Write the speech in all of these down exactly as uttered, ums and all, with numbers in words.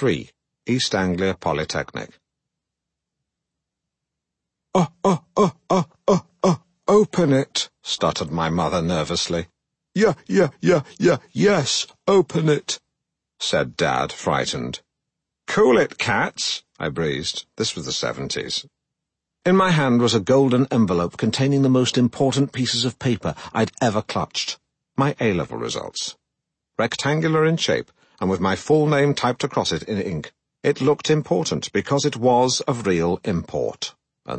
three, East Anglia Polytechnic. Oh, oh, oh, oh, oh, oh, open it, stuttered my mother nervously. Yeah, yeah, yeah, yeah, yes, open it, said Dad, frightened. Cool it, cats, I breezed. This was the seventies. In my hand was a golden envelope containing the most important pieces of paper I'd ever clutched. My A-level results. Rectangular in shape, and with my full name typed across it in ink. It looked important because it was of real import.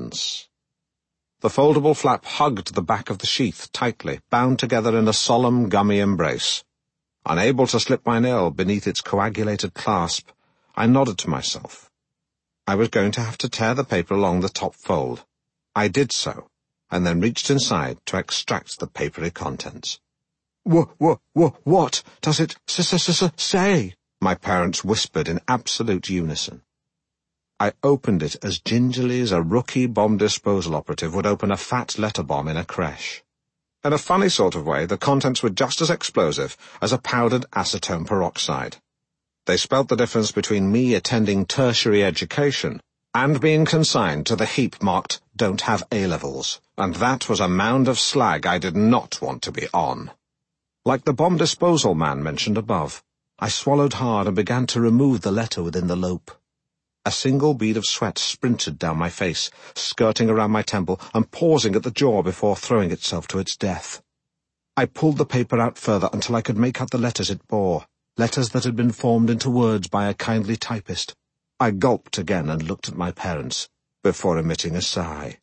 The foldable flap hugged the back of the sheath tightly, bound together in a solemn, gummy embrace. Unable to slip my nail beneath its coagulated clasp, I nodded to myself. I was going to have to tear the paper along the top fold. I did so, and then reached inside to extract the papery contents. Wh- wh- wh- what does it s-s-s-say? My parents whispered in absolute unison. I opened it as gingerly as a rookie bomb disposal operative would open a fat letter bomb in a creche. In a funny sort of way, the contents were just as explosive as a powdered acetone peroxide. They spelt the difference between me attending tertiary education and being consigned to the heap marked "Don't have A-levels," and that was a mound of slag I did not want to be on. Like the bomb disposal man mentioned above, I swallowed hard and began to remove the letter within the lope. A single bead of sweat sprinted down my face, skirting around my temple and pausing at the jaw before throwing itself to its death. I pulled the paper out further until I could make out the letters it bore. Letters that had been formed into words by a kindly typist. I gulped again and looked at my parents, before emitting a sigh.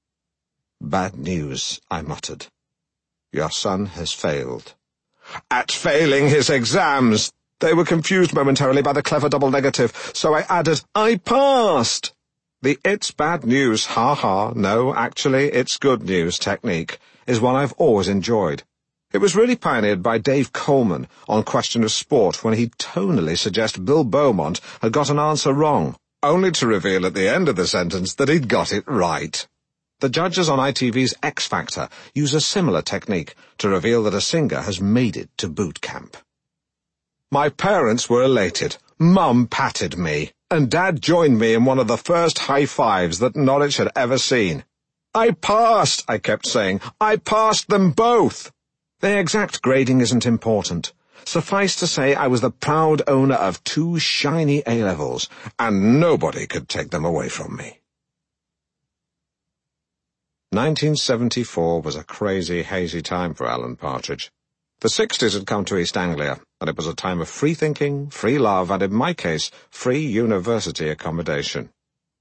"Bad news," I muttered. "Your son has failed." At failing his exams! They were confused momentarily by the clever double negative, so I added, "I passed!" The "it's bad news, ha-ha, no, actually, it's good news" technique is one I've always enjoyed. It was really pioneered by Dave Coleman on Question of Sport when he'd tonally suggest Bill Beaumont had got an answer wrong, only to reveal at the end of the sentence that he'd got it right. The judges on I T V's X Factor use a similar technique to reveal that a singer has made it to boot camp. My parents were elated. Mum patted me, and Dad joined me in one of the first high fives that Norwich had ever seen. "I passed," I kept saying. "I passed them both." The exact grading isn't important. Suffice to say I was the proud owner of two shiny A-levels, and nobody could take them away from me. nineteen seventy-four was a crazy, hazy time for Alan Partridge. The sixties had come to East Anglia, and it was a time of free thinking, free love, and in my case, free university accommodation.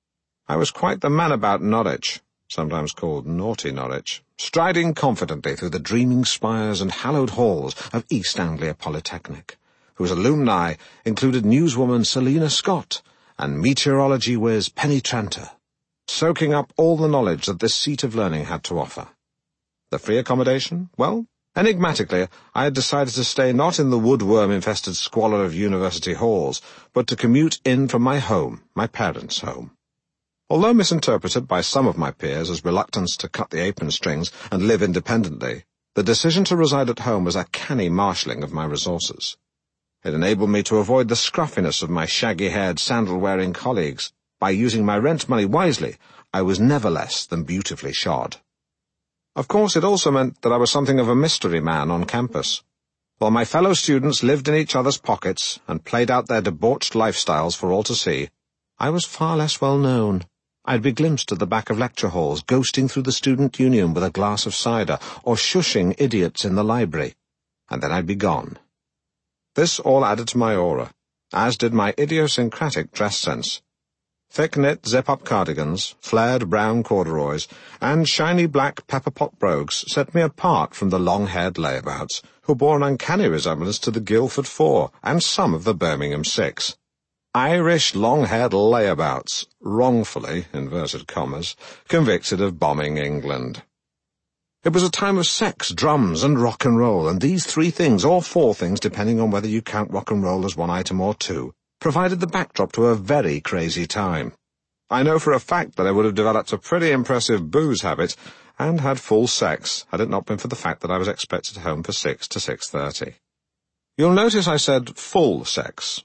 I was quite the man about Norwich, sometimes called Naughty Norwich, striding confidently through the dreaming spires and hallowed halls of East Anglia Polytechnic, whose alumni included newswoman Selina Scott and meteorology whiz Penny Tranter, soaking up all the knowledge that this seat of learning had to offer. The free accommodation? Well, enigmatically, I had decided to stay not in the woodworm-infested squalor of university halls, but to commute in from my home, my parents' home. Although misinterpreted by some of my peers as reluctance to cut the apron strings and live independently, the decision to reside at home was a canny marshalling of my resources. It enabled me to avoid the scruffiness of my shaggy-haired, sandal-wearing colleagues. By using my rent money wisely, I was never less than beautifully shod. Of course, it also meant that I was something of a mystery man on campus. While my fellow students lived in each other's pockets and played out their debauched lifestyles for all to see, I was far less well known. I'd be glimpsed at the back of lecture halls, ghosting through the student union with a glass of cider, or shushing idiots in the library, and then I'd be gone. This all added to my aura, as did my idiosyncratic dress sense. Thick-knit zip-up cardigans, flared brown corduroys, and shiny black pepper-pot brogues set me apart from the long-haired layabouts, who bore an uncanny resemblance to the Guildford Four and some of the Birmingham Six. Irish long-haired layabouts, wrongfully, inverted commas, convicted of bombing England. It was a time of sex, drums, and rock and roll, and these three things, or four things, depending on whether you count rock and roll as one item or two, provided the backdrop to a very crazy time. I know for a fact that I would have developed a pretty impressive booze habit and had full sex had it not been for the fact that I was expected home for six to six thirty. You'll notice I said full sex.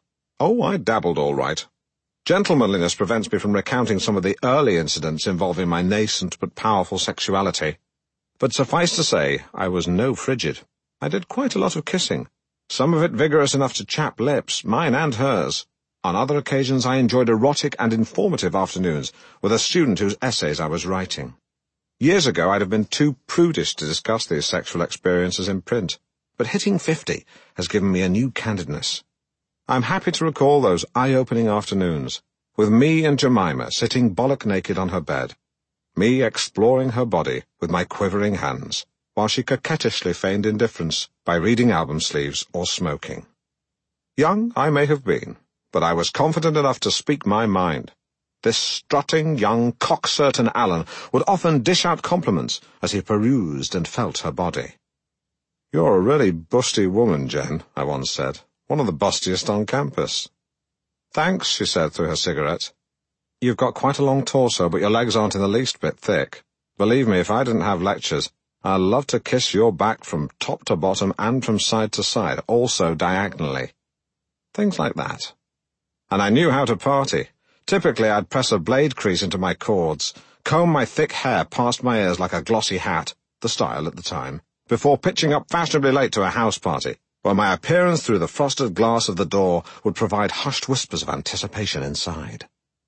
Oh, I dabbled all right. Gentlemanliness prevents me from recounting some of the early incidents involving my nascent but powerful sexuality. But suffice to say, I was no frigid. I did quite a lot of kissing, some of it vigorous enough to chap lips, mine and hers. On other occasions I enjoyed erotic and informative afternoons with a student whose essays I was writing. Years ago I'd have been too prudish to discuss these sexual experiences in print, but hitting fifty has given me a new candidness. I'm happy to recall those eye-opening afternoons, with me and Jemima sitting bollock naked on her bed, me exploring her body with my quivering hands, while she coquettishly feigned indifference by reading album sleeves or smoking. Young I may have been, but I was confident enough to speak my mind. This strutting young cock-certain Alan would often dish out compliments as he perused and felt her body. "You're a really busty woman, Jen," I once said. "One of the bustiest on campus." "Thanks," she said through her cigarette. "You've got quite a long torso, but your legs aren't in the least bit thick. Believe me, if I didn't have lectures, I'd love to kiss your back from top to bottom and from side to side, also diagonally." Things like that. And I knew how to party. Typically, I'd press a blade crease into my cords, comb my thick hair past my ears like a glossy hat, the style at the time, before pitching up fashionably late to a house party, where my appearance through the frosted glass of the door would provide hushed whispers of anticipation inside.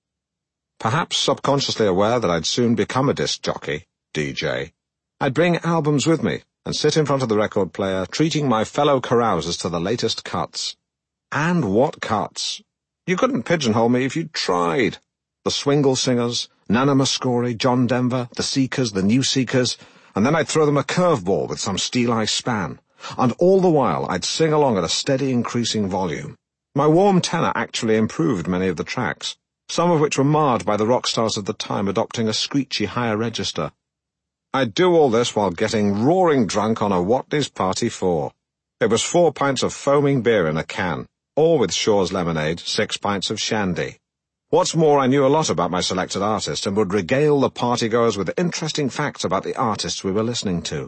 Perhaps subconsciously aware that I'd soon become a disc jockey, D J, I'd bring albums with me and sit in front of the record player, treating my fellow carousers to the latest cuts. And what cuts! You couldn't pigeonhole me if you tried. The Swingle Singers, Nana Muscori, John Denver, the Seekers, the New Seekers, and then I'd throw them a curveball with some Steel-Eye Span. And all the while I'd sing along at a steady increasing volume. My warm tenor actually improved many of the tracks, some of which were marred by the rock stars of the time adopting a screechy higher register. I'd do all this while getting roaring drunk on a Watney's Party four. It was four pints of foaming beer in a can, all with Shaw's lemonade, six pints of shandy. What's more, I knew a lot about my selected artist and would regale the partygoers with interesting facts about the artists we were listening to.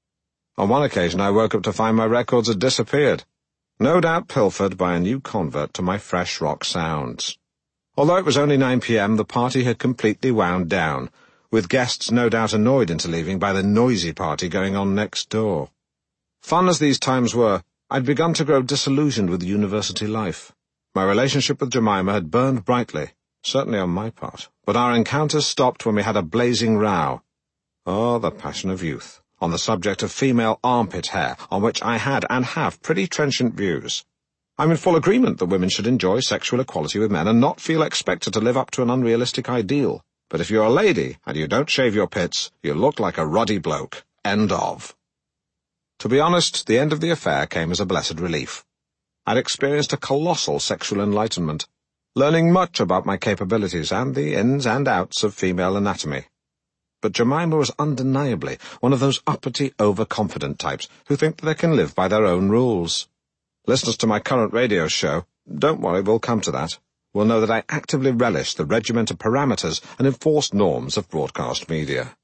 On one occasion I woke up to find my records had disappeared, no doubt pilfered by a new convert to my fresh rock sounds. Although it was only nine p.m, the party had completely wound down, with guests no doubt annoyed into leaving by the noisy party going on next door. Fun as these times were, I'd begun to grow disillusioned with university life. My relationship with Jemima had burned brightly, certainly on my part, but our encounters stopped when we had a blazing row. Oh, the passion of youth, on the subject of female armpit hair, on which I had and have pretty trenchant views. I'm in full agreement that women should enjoy sexual equality with men and not feel expected to live up to an unrealistic ideal. But if you're a lady and you don't shave your pits, you look like a ruddy bloke. End of. To be honest, the end of the affair came as a blessed relief. I'd experienced a colossal sexual enlightenment, learning much about my capabilities and the ins and outs of female anatomy. But Jemima was undeniably one of those uppity, overconfident types who think that they can live by their own rules. Listeners to my current radio show, don't worry, we'll come to that, will know that I actively relish the regimented parameters and enforced norms of broadcast media.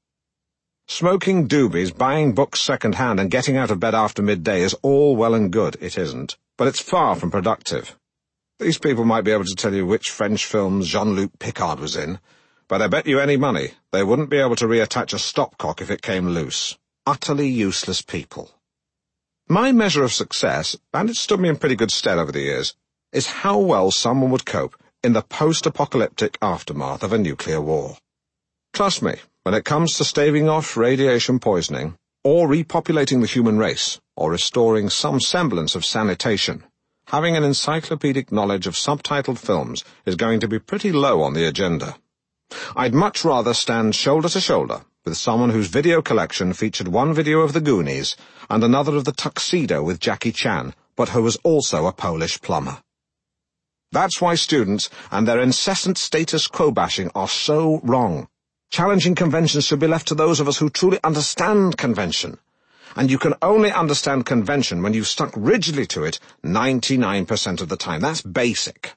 Smoking doobies, buying books second-hand, and getting out of bed after midday is all well and good, it isn't, but it's far from productive. These people might be able to tell you which French films Jean-Luc Picard was in, but I bet you any money they wouldn't be able to reattach a stopcock if it came loose. Utterly useless people. My measure of success, and it's stood me in pretty good stead over the years, is how well someone would cope in the post-apocalyptic aftermath of a nuclear war. Trust me, when it comes to staving off radiation poisoning, or repopulating the human race, or restoring some semblance of sanitation, having an encyclopedic knowledge of subtitled films is going to be pretty low on the agenda. I'd much rather stand shoulder to shoulder with someone whose video collection featured one video of the Goonies and another of the Tuxedo with Jackie Chan, but who was also a Polish plumber. That's why students and their incessant status quo bashing are so wrong. Challenging conventions should be left to those of us who truly understand convention. And you can only understand convention when you've stuck rigidly to it ninety-nine percent of the time. That's basic.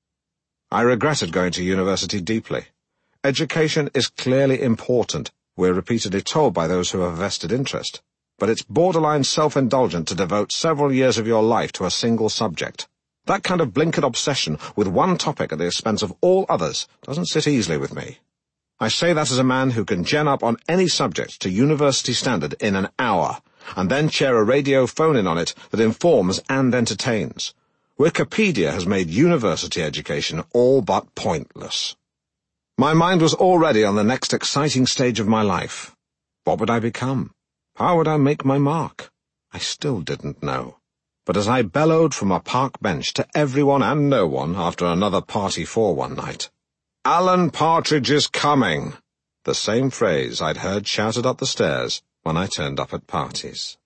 I regretted going to university deeply. Education is clearly important, we're repeatedly told by those who have a vested interest, but it's borderline self-indulgent to devote several years of your life to a single subject. That kind of blinkered obsession with one topic at the expense of all others doesn't sit easily with me. I say that as a man who can gen up on any subject to university standard in an hour, and then chair a radio phone-in on it that informs and entertains. Wikipedia has made university education all but pointless. My mind was already on the next exciting stage of my life. What would I become? How would I make my mark? I still didn't know. But as I bellowed from a park bench to everyone and no one after another party four one night, "Alan Partridge is coming!" the same phrase I'd heard shouted up the stairs when I turned up at parties.